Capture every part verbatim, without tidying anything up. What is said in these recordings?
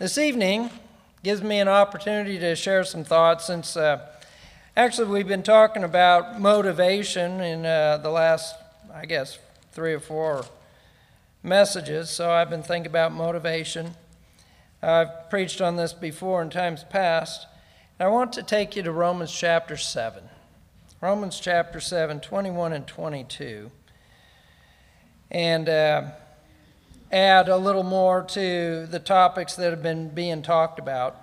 This evening gives me an opportunity to share some thoughts since uh, actually we've been talking about motivation in uh, the last, I guess, three or four messages. So I've been thinking about motivation. I've preached on this before in times past. And I want to take you to Romans chapter seven. Romans chapter seven, twenty-one and twenty-two. And uh, add a little more to the topics that have been being talked about.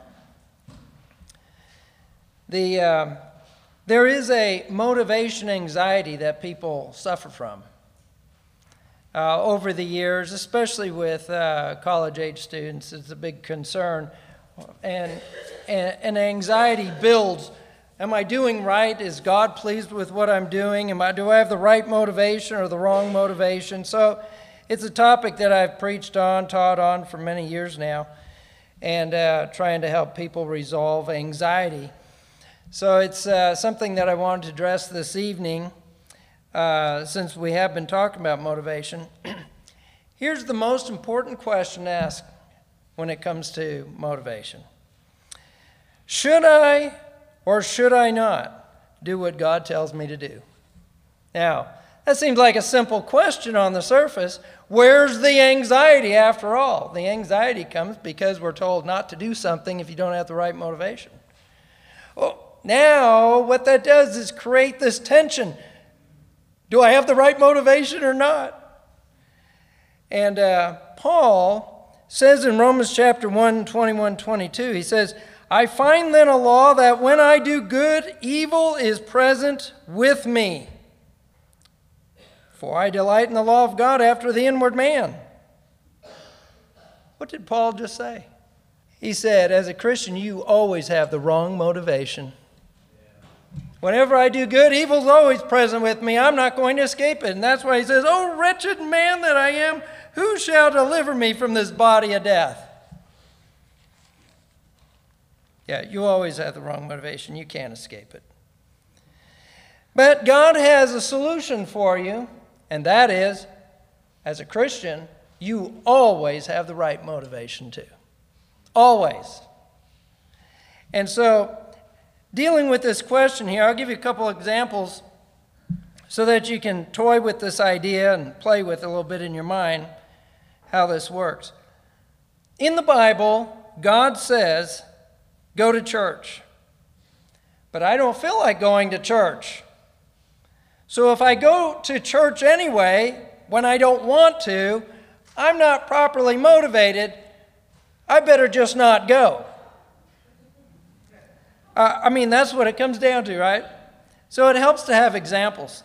The, uh, there is a motivation anxiety that people suffer from uh, over the years, especially with uh, college-age students. It's a big concern. And, and, and anxiety builds. Am I doing right? Is God pleased with what I'm doing? Am I, do I have the right motivation or the wrong motivation? So it's a topic that I've preached on, taught on for many years now, and uh, trying to help people resolve anxiety. So it's uh, something that I wanted to address this evening, uh, since we have been talking about motivation. Here's the most important question to ask when it comes to motivation. Should I or should I not do what God tells me to do? Now, that seems like a simple question on the surface. Where's the anxiety after all? The anxiety comes because we're told not to do something if you don't have the right motivation. Well, now what that does is create this tension. Do I have the right motivation or not? And uh, Paul says in Romans chapter one, twenty-one, twenty-two, he says, I find then a law that when I do good, evil is present with me. For I delight in the law of God after the inward man. What did Paul just say? He said, as a Christian, you always have the wrong motivation. Whenever I do good, evil's always present with me. I'm not going to escape it. And that's why he says, oh, wretched man that I am, who shall deliver me from this body of death? Yeah, you always have the wrong motivation. You can't escape it. But God has a solution for you. And that is, as a Christian, you always have the right motivation too. Always. And so, dealing with this question here, I'll give you a couple examples so that you can toy with this idea and play with it a little bit in your mind how this works. In the Bible, God says, go to church. But I don't feel like going to church. So if I go to church anyway, when I don't want to, I'm not properly motivated, I better just not go. Uh, I mean, that's what it comes down to, right? So it helps to have examples.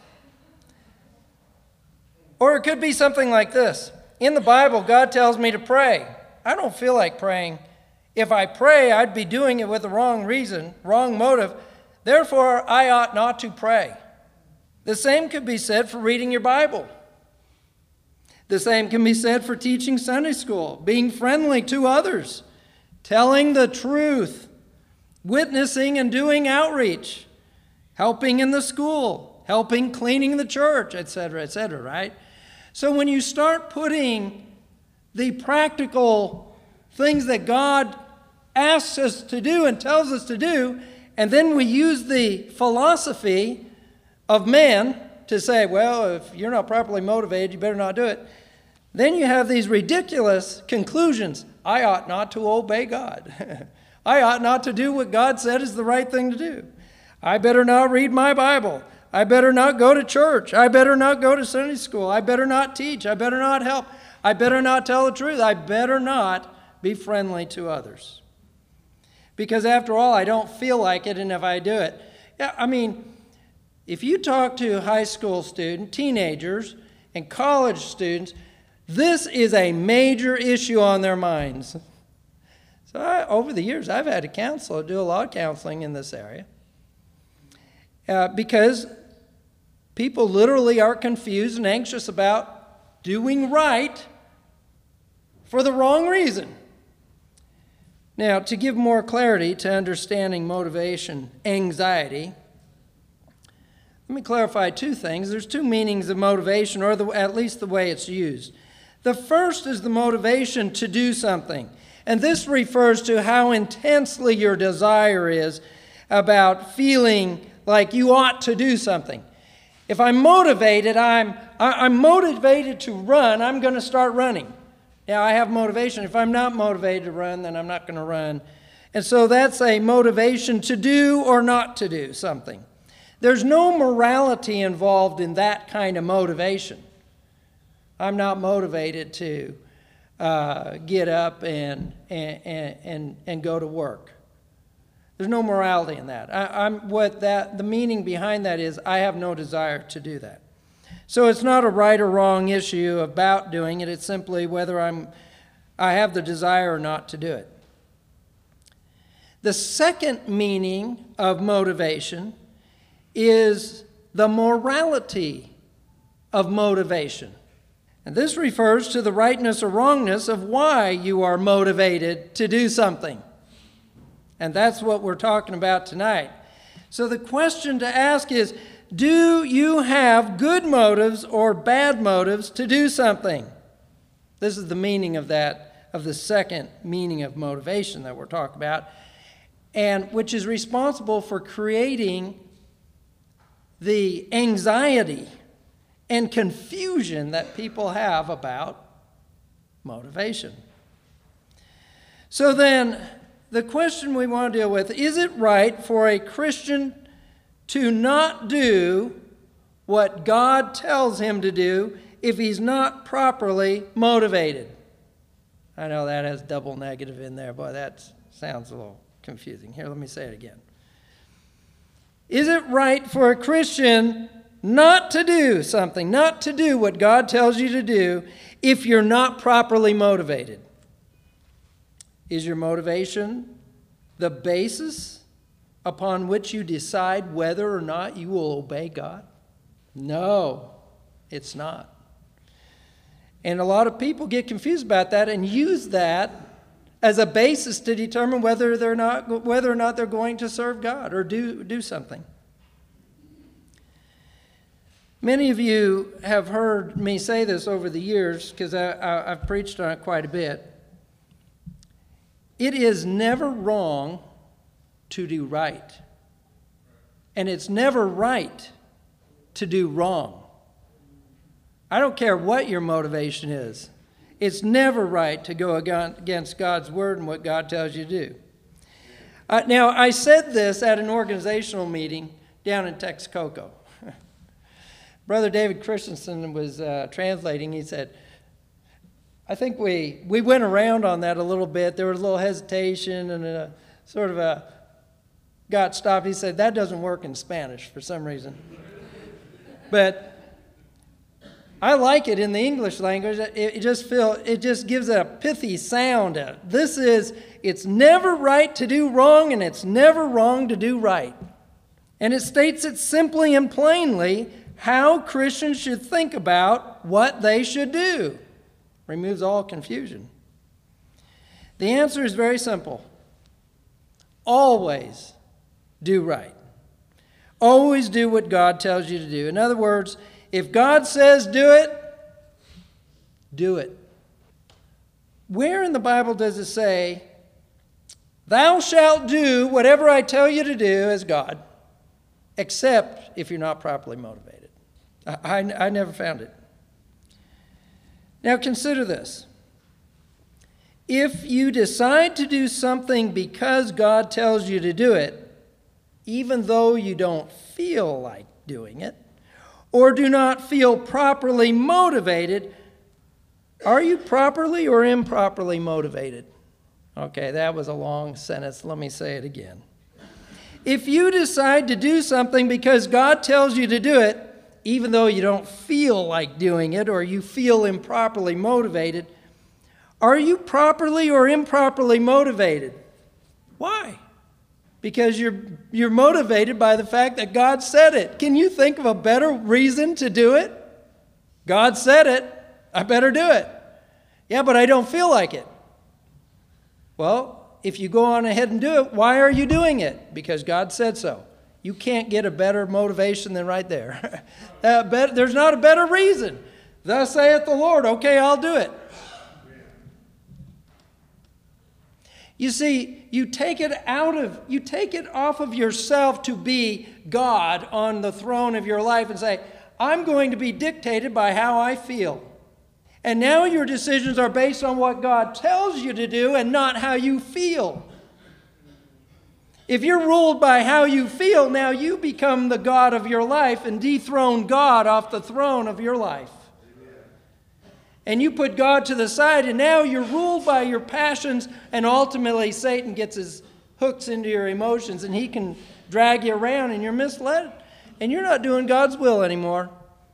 Or it could be something like this. In the Bible, God tells me to pray. I don't feel like praying. If I pray, I'd be doing it with the wrong reason, wrong motive. Therefore, I ought not to pray. The same could be said for reading your Bible. The same can be said for teaching Sunday school, being friendly to others, telling the truth, witnessing and doing outreach, helping in the school, helping cleaning the church, et cetera, et cetera, right? So when you start putting the practical things that God asks us to do and tells us to do, and then we use the philosophy of man to say, well, if you're not properly motivated, you better not do it. Then you have these ridiculous conclusions. I ought not to obey God. I ought not to do what God said is the right thing to do. I better not read my Bible. I better not go to church. I better not go to Sunday school. I better not teach. I better not help. I better not tell the truth. I better not be friendly to others. Because after all, I don't feel like it, and if I do it, yeah, I mean, if you talk to high school students, teenagers, and college students, this is a major issue on their minds. So I, over the years, I've had a counselor do a lot of counseling in this area. Uh, because people literally are confused and anxious about doing right for the wrong reason. Now, to give more clarity to understanding motivation, anxiety, let me clarify two things. There's two meanings of motivation, or the, at least the way it's used. The first is the motivation to do something. And this refers to how intensely your desire is about feeling like you ought to do something. If I'm motivated, I'm, I'm motivated to run, I'm going to start running. Now, I have motivation. If I'm not motivated to run, then I'm not going to run. And so that's a motivation to do or not to do something. There's no morality involved in that kind of motivation. I'm not motivated to uh, get up and, and, and, and go to work. There's no morality in that. I, I'm what that the meaning behind that is I have no desire to do that. So it's not a right or wrong issue about doing it. It's simply whether I'm I have the desire or not to do it. The second meaning of motivation is the morality of motivation. And this refers to the rightness or wrongness of why you are motivated to do something. And that's what we're talking about tonight. So the question to ask is, do you have good motives or bad motives to do something? This is the meaning of that, of the second meaning of motivation that we're talking about, and which is responsible for creating the anxiety and confusion that people have about motivation. So then, the question we want to deal with, is it right for a Christian to not do what God tells him to do if he's not properly motivated? I know that has double negative in there, boy, that sounds a little confusing. Here, let me say it again. Is it right for a Christian not to do something, not to do what God tells you to do if you're not properly motivated? Is your motivation the basis upon which you decide whether or not you will obey God? No, it's not. And a lot of people get confused about that and use that as a basis to determine whether they're not whether or not they're going to serve God or do, do something. Many of you have heard me say this over the years because I, I, I've preached on it quite a bit. It is never wrong to do right. And it's never right to do wrong. I don't care what your motivation is. It's never right to go against God's word and what God tells you to do. Uh, now, I said this at an organizational meeting down in Texcoco. Brother David Christensen was uh, translating. He said, I think we, we went around on that a little bit. There was a little hesitation and a sort of a got stopped. He said, that doesn't work in Spanish for some reason. But I like it in the English language. It, it just feel it just gives a pithy sound. This is, it's never right to do wrong, and it's never wrong to do right. And it states it simply and plainly how Christians should think about what they should do. Removes all confusion. The answer is very simple. Always do right. Always do what God tells you to do. In other words, if God says do it, do it. Where in the Bible does it say, thou shalt do whatever I tell you to do as God, except if you're not properly motivated? I, I, I never found it. Now consider this. If you decide to do something because God tells you to do it, even though you don't feel like doing it, or do not feel properly motivated, are you properly or improperly motivated? Okay, that was a long sentence. Let me say it again. If you decide to do something because God tells you to do it, even though you don't feel like doing it or you feel improperly motivated, are you properly or improperly motivated? Why? Because you're, you're motivated by the fact that God said it. Can you think of a better reason to do it? God said it. I better do it. Yeah, but I don't feel like it. Well, if you go on ahead and do it, why are you doing it? Because God said so. You can't get a better motivation than right there. uh, bet, there's not a better reason. Thus saith the Lord, okay, I'll do it. You see, you take it out of, you take it off of yourself to be God on the throne of your life and say, I'm going to be dictated by how I feel. And now your decisions are based on what God tells you to do and not how you feel. If you're ruled by how you feel, now you become the God of your life and dethrone God off the throne of your life. And you put God to the side, and now you're ruled by your passions, and ultimately Satan gets his hooks into your emotions, and he can drag you around, and you're misled, and you're not doing God's will anymore.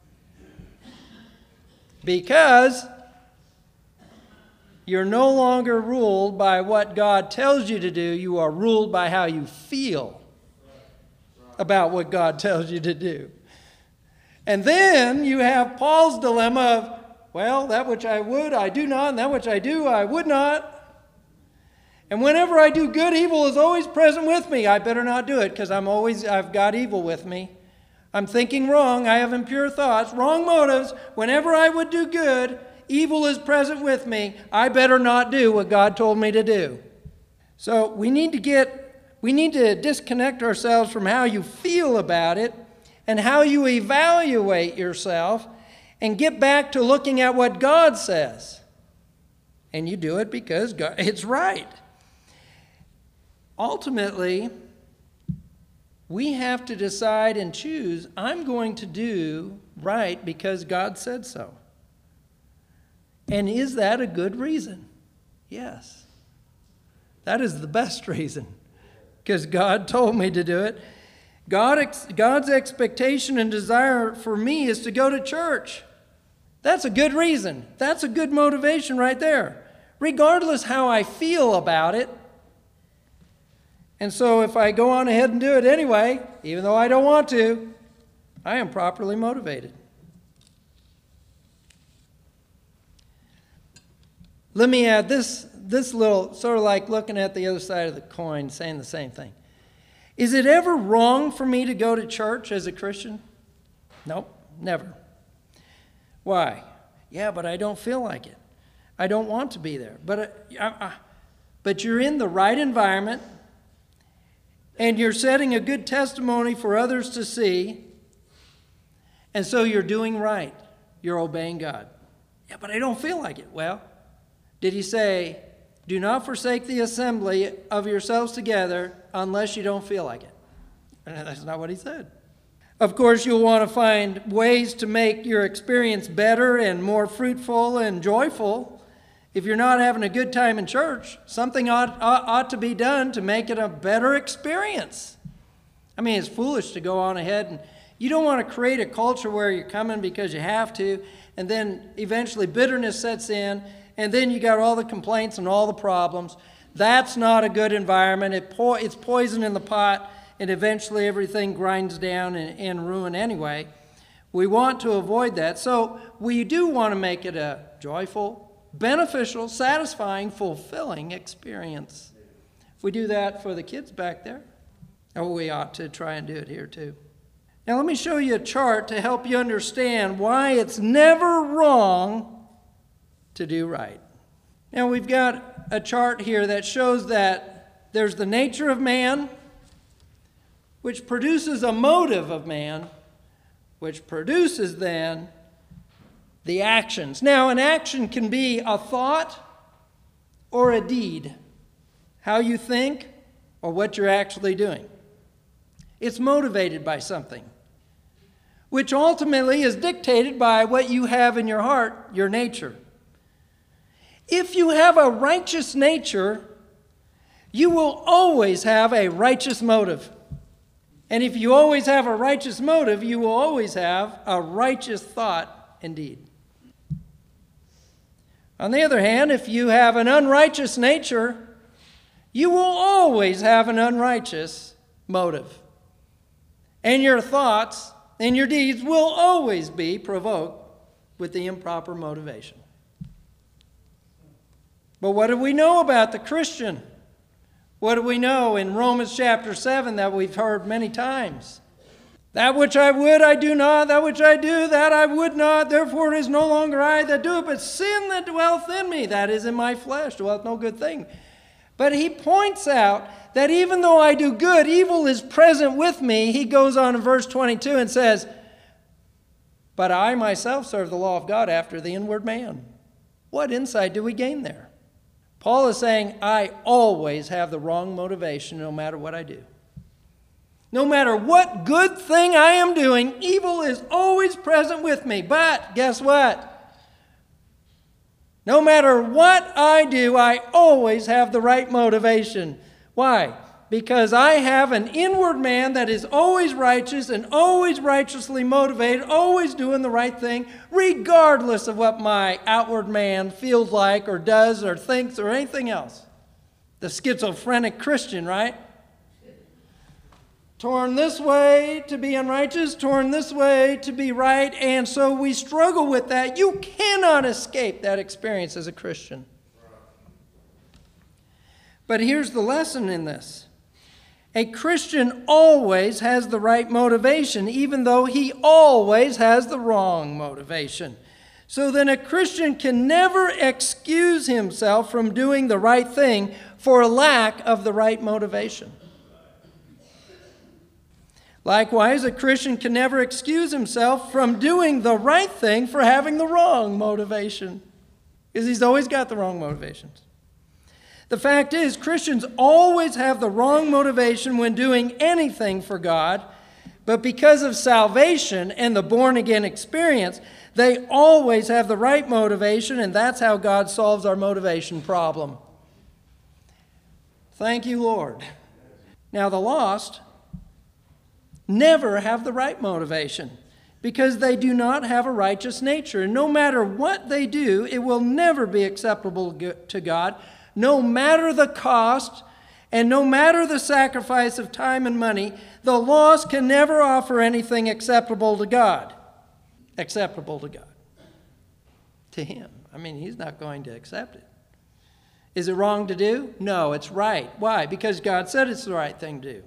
Because you're no longer ruled by what God tells you to do. You are ruled by how you feel about what God tells you to do. And then you have Paul's dilemma of, well, that which I would, I do not, and that which I do, I would not. And whenever I do good, evil is always present with me. I better not do it because I'm always, I've got evil with me. I'm thinking wrong. I have impure thoughts, wrong motives. Whenever I would do good, evil is present with me. I better not do what God told me to do. So we need to get, we need to disconnect ourselves from how you feel about it and how you evaluate yourself and get back to looking at what God says. And you do it because God, it's right. Ultimately, we have to decide and choose, I'm going to do right because God said so. And is that a good reason? Yes. That is the best reason because God told me to do it. God, God's expectation and desire for me is to go to church. That's a good reason. That's a good motivation right there, regardless how I feel about it. And so if I go on ahead and do it anyway, even though I don't want to, I am properly motivated. Let me add this, this little, sort of like looking at the other side of the coin, saying the same thing. Is it ever wrong for me to go to church as a Christian? Nope, never. Why? Yeah, but I don't feel like it. I don't want to be there. But, uh, uh, but you're in the right environment, and you're setting a good testimony for others to see, and so you're doing right. You're obeying God. Yeah, but I don't feel like it. Well, did he say, do not forsake the assembly of yourselves together unless you don't feel like it? And that's not what he said. Of course, you'll want to find ways to make your experience better and more fruitful and joyful. If you're not having a good time in church, something ought, ought, ought to be done to make it a better experience. I mean, it's foolish to go on ahead and you don't want to create a culture where you're coming because you have to, and then eventually bitterness sets in, and then you got all the complaints and all the problems. That's not a good environment. It po- it's poison in the pot. And eventually everything grinds down and, and ruin anyway. We want to avoid that. So we do want to make it a joyful, beneficial, satisfying, fulfilling experience. If we do that for the kids back there, oh, we ought to try and do it here too. Now let me show you a chart to help you understand why it's never wrong to do right. Now we've got a chart here that shows that there's the nature of man, which produces a motive of man, which produces then the actions. Now, an action can be a thought or a deed, how you think or what you're actually doing. It's motivated by something, which ultimately is dictated by what you have in your heart, your nature. If you have a righteous nature, you will always have a righteous motive. And if you always have a righteous motive, you will always have a righteous thought indeed. On the other hand, if you have an unrighteous nature, you will always have an unrighteous motive. And your thoughts and your deeds will always be provoked with the improper motivation. But what do we know about the Christian? What do we know in Romans chapter seven that we've heard many times? That which I would, I do not. That which I do, that I would not. Therefore it is no longer I that do it, but sin that dwelleth in me. That is in my flesh, dwelleth no good thing. But he points out that even though I do good, evil is present with me. He goes on in verse twenty-two and says, but I myself serve the law of God after the inward man. What insight do we gain there? Paul is saying, I always have the wrong motivation no matter what I do. No matter what good thing I am doing, evil is always present with me. But guess what? No matter what I do, I always have the right motivation. Why? Because I have an inward man that is always righteous and always righteously motivated, always doing the right thing, regardless of what my outward man feels like or does or thinks or anything else. The schizophrenic Christian, right? Torn this way to be unrighteous, torn this way to be right, and so we struggle with that. You cannot escape that experience as a Christian. But here's the lesson in this. A Christian always has the right motivation, even though he always has the wrong motivation. So then a Christian can never excuse himself from doing the right thing for lack of the right motivation. Likewise, a Christian can never excuse himself from doing the right thing for having the wrong motivation, because he's always got the wrong motivations. The fact is, Christians always have the wrong motivation when doing anything for God, but because of salvation and the born-again experience, they always have the right motivation, and that's how God solves our motivation problem. Thank you, Lord. Now, the lost never have the right motivation because they do not have a righteous nature. And no matter what they do, it will never be acceptable to God, no matter the cost and no matter the sacrifice of time and money. The lost can never offer anything acceptable to God. Acceptable to God. To Him. I mean, He's not going to accept it. Is it wrong to do? No, it's right. Why? Because God said it's the right thing to do.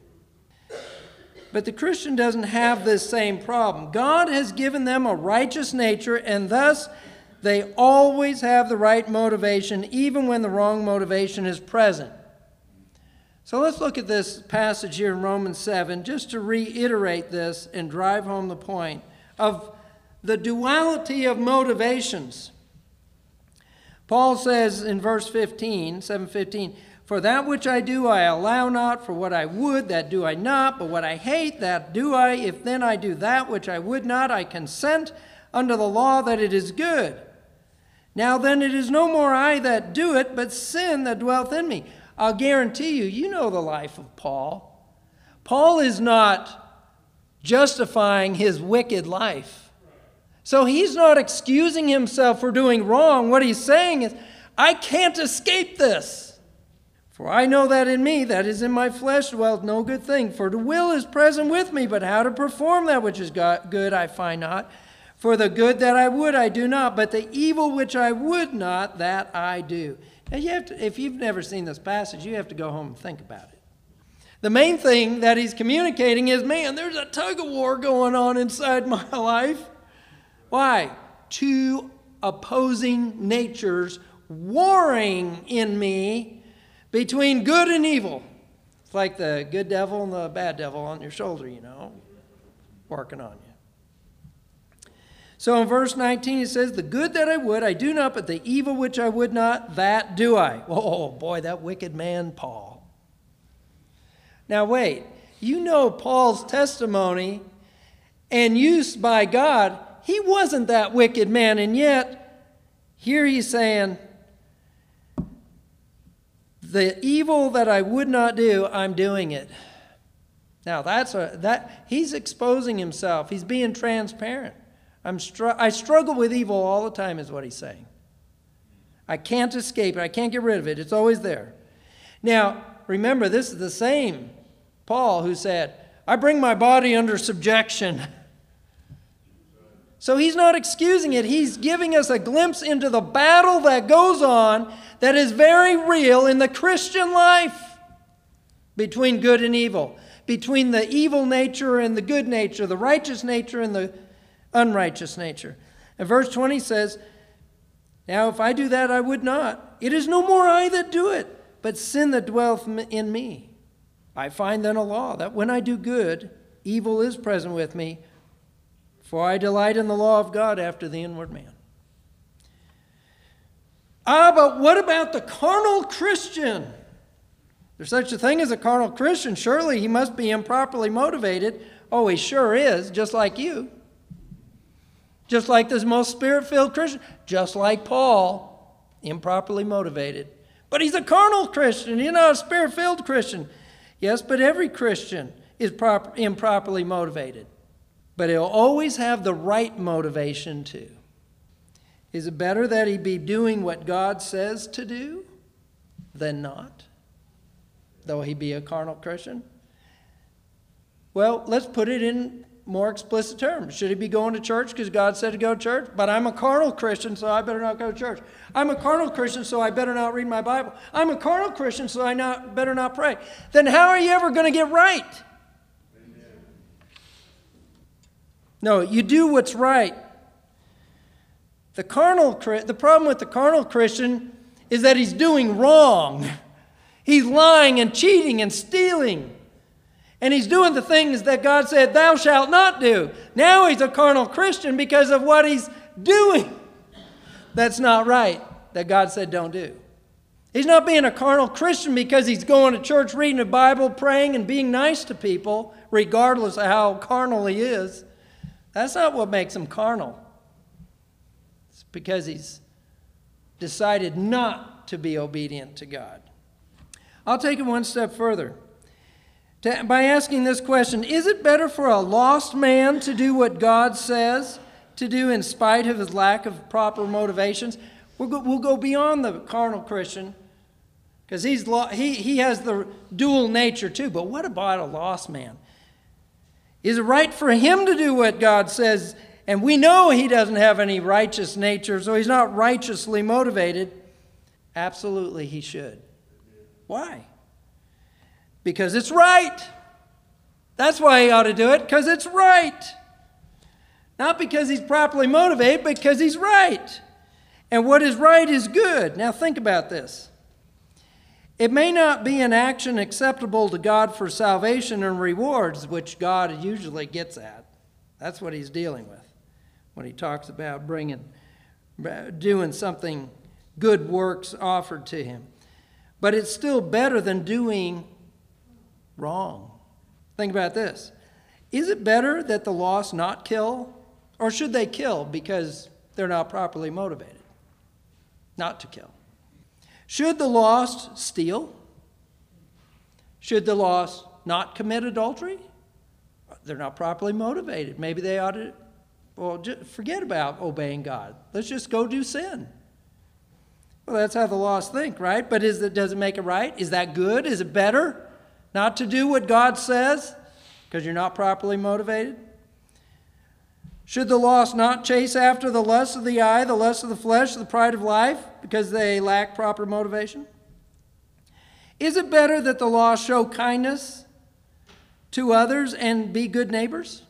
But the Christian doesn't have this same problem. God has given them a righteous nature, and thus they always have the right motivation, even when the wrong motivation is present. So let's look at this passage here in Romans seven, just to reiterate this and drive home the point of the duality of motivations. Paul says in verse fifteen, seven fifteen, for that which I do I allow not, for what I would that do I not, but what I hate that do I. If then I do that which I would not, I consent unto the law that it is good. Now then it is no more I that do it, but sin that dwelleth in me. I'll guarantee you, you know the life of Paul. Paul is not justifying his wicked life. So he's not excusing himself for doing wrong. What he's saying is, I can't escape this. For I know that in me, that is in my flesh, dwelleth no good thing. For the will is present with me, but how to perform that which is good I find not. For the good that I would I do not, but the evil which I would not, that I do. Now you have to, if you've never seen this passage, you have to go home and think about it. The main thing that he's communicating is, man, there's a tug of war going on inside my life. Why? Two opposing natures warring in me between good and evil. It's like the good devil and the bad devil on your shoulder, you know, working on you. So in verse nineteen it says, the good that I would I do not, but the evil which I would not, that do I. Oh boy, that wicked man Paul. Now wait, you know Paul's testimony and use by God, he wasn't that wicked man, and yet here he's saying, the evil that I would not do, I'm doing it. Now that's a that he's exposing himself. He's being transparent. I'm str- I struggle with evil all the time, is what he's saying. I can't escape it. I can't get rid of it. It's always there. Now, remember, this is the same Paul who said, I bring my body under subjection. So he's not excusing it. He's giving us a glimpse into the battle that goes on that is very real in the Christian life between good and evil, between the evil nature and the good nature, the righteous nature and the unrighteous nature. And verse twenty says, now if I do that, I would not. It is no more I that do it, but sin that dwelleth in me. I find then a law, that when I do good, evil is present with me, for I delight in the law of God after the inward man. Ah, but what about the carnal Christian? There's such a thing as a carnal Christian. Surely he must be improperly motivated. Oh, he sure is, just like you. Just like this most spirit-filled Christian. Just like Paul, improperly motivated. But he's a carnal Christian. He's not a spirit-filled Christian. Yes, but every Christian is proper, improperly motivated. But he'll always have the right motivation too. Is it better that he be doing what God says to do than not, though he be a carnal Christian? Well, let's put it in more explicit terms. Should he be going to church because God said to go to church? But I'm a carnal Christian, so I better not go to church. I'm a carnal Christian, so I better not read my Bible. I'm a carnal Christian, so I not, better not pray. Then how are you ever going to get right? Amen. No, you do what's right. The carnal, the problem with the carnal Christian is that he's doing wrong. He's lying and cheating and stealing. And he's doing the things that God said, thou shalt not do. Now he's a carnal Christian because of what he's doing. That's not right, that God said don't do. He's not being a carnal Christian because he's going to church, reading the Bible, praying, and being nice to people, regardless of how carnal he is. That's not what makes him carnal. It's because he's decided not to be obedient to God. I'll take it one step further. To, by asking this question, is it better for a lost man to do what God says to do in spite of his lack of proper motivations? We'll go, we'll go beyond the carnal Christian because he's he, he has the dual nature too. But what about a lost man? Is it right for him to do what God says? And we know he doesn't have any righteous nature, so he's not righteously motivated. Absolutely he should. Why? Because it's right. That's why he ought to do it, because it's right. Not because he's properly motivated, but because he's right. And what is right is good. Now think about this. It may not be an action acceptable to God for salvation and rewards, which God usually gets at. That's what he's dealing with when he talks about bringing, doing something, good works offered to him. But it's still better than doing wrong. Think about this. Is it better that the lost not kill? Or should they kill because they're not properly motivated not to kill? Should the lost steal? Should the lost not commit adultery? They're not properly motivated. Maybe they ought to, well, just forget about obeying God. Let's just go do sin. Well, that's how the lost think, right? But is it, does it make it right? Is that good? Is it better not to do what God says because you're not properly motivated? Should the lost not chase after the lust of the eye, the lust of the flesh, the pride of life because they lack proper motivation? Is it better that the lost show kindness to others and be good neighbors?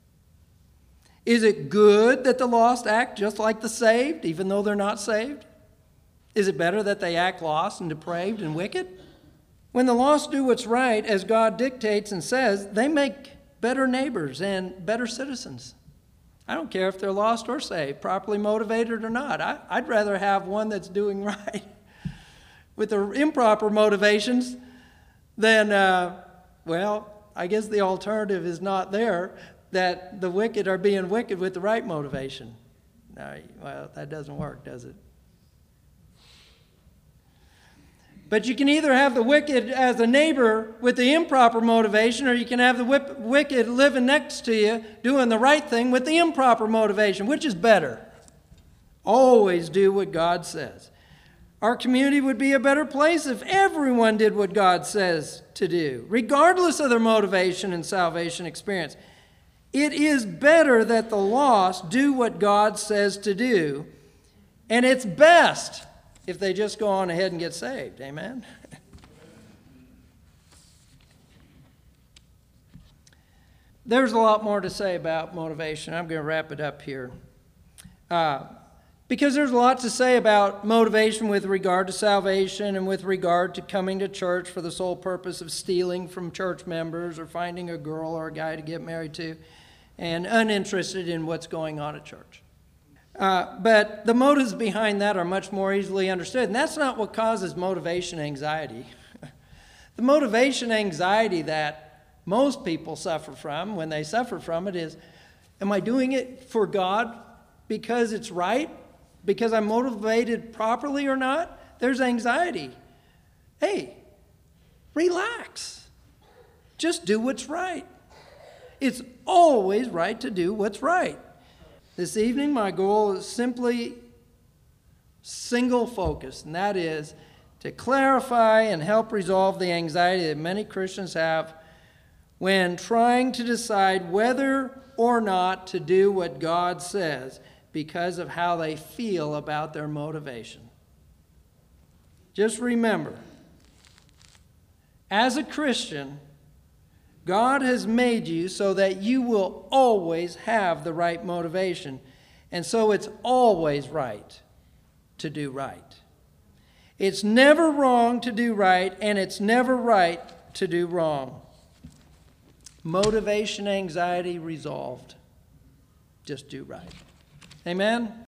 Is it good that the lost act just like the saved, even though they're not saved? Is it better that they act lost and depraved and wicked? When the lost do what's right, as God dictates and says, they make better neighbors and better citizens. I don't care if they're lost or saved, properly motivated or not. I, I'd rather have one that's doing right with the improper motivations than, uh, well, I guess the alternative is not there, that the wicked are being wicked with the right motivation. No, well, that doesn't work, does it? But you can either have the wicked as a neighbor with the improper motivation, or you can have the wicked living next to you doing the right thing with the improper motivation. Which is better? Always do what God says. Our community would be a better place if everyone did what God says to do, regardless of their motivation and salvation experience. It is better that the lost do what God says to do, and it's best if they just go on ahead and get saved. Amen? There's a lot more to say about motivation. I'm going to wrap it up here. Uh, Because there's a lot to say about motivation with regard to salvation and with regard to coming to church for the sole purpose of stealing from church members or finding a girl or a guy to get married to and uninterested in what's going on at church. Uh, but the motives behind that are much more easily understood. And that's not what causes motivation anxiety. The motivation anxiety that most people suffer from when they suffer from it is, am I doing it for God because it's right? Because I'm motivated properly or not? There's anxiety. Hey, relax. Just do what's right. It's always right to do what's right. This evening, my goal is simply single focus, and that is to clarify and help resolve the anxiety that many Christians have when trying to decide whether or not to do what God says because of how they feel about their motivation. Just remember, as a Christian, God has made you so that you will always have the right motivation. And so it's always right to do right. It's never wrong to do right, and it's never right to do wrong. Motivation, anxiety resolved. Just do right. Amen?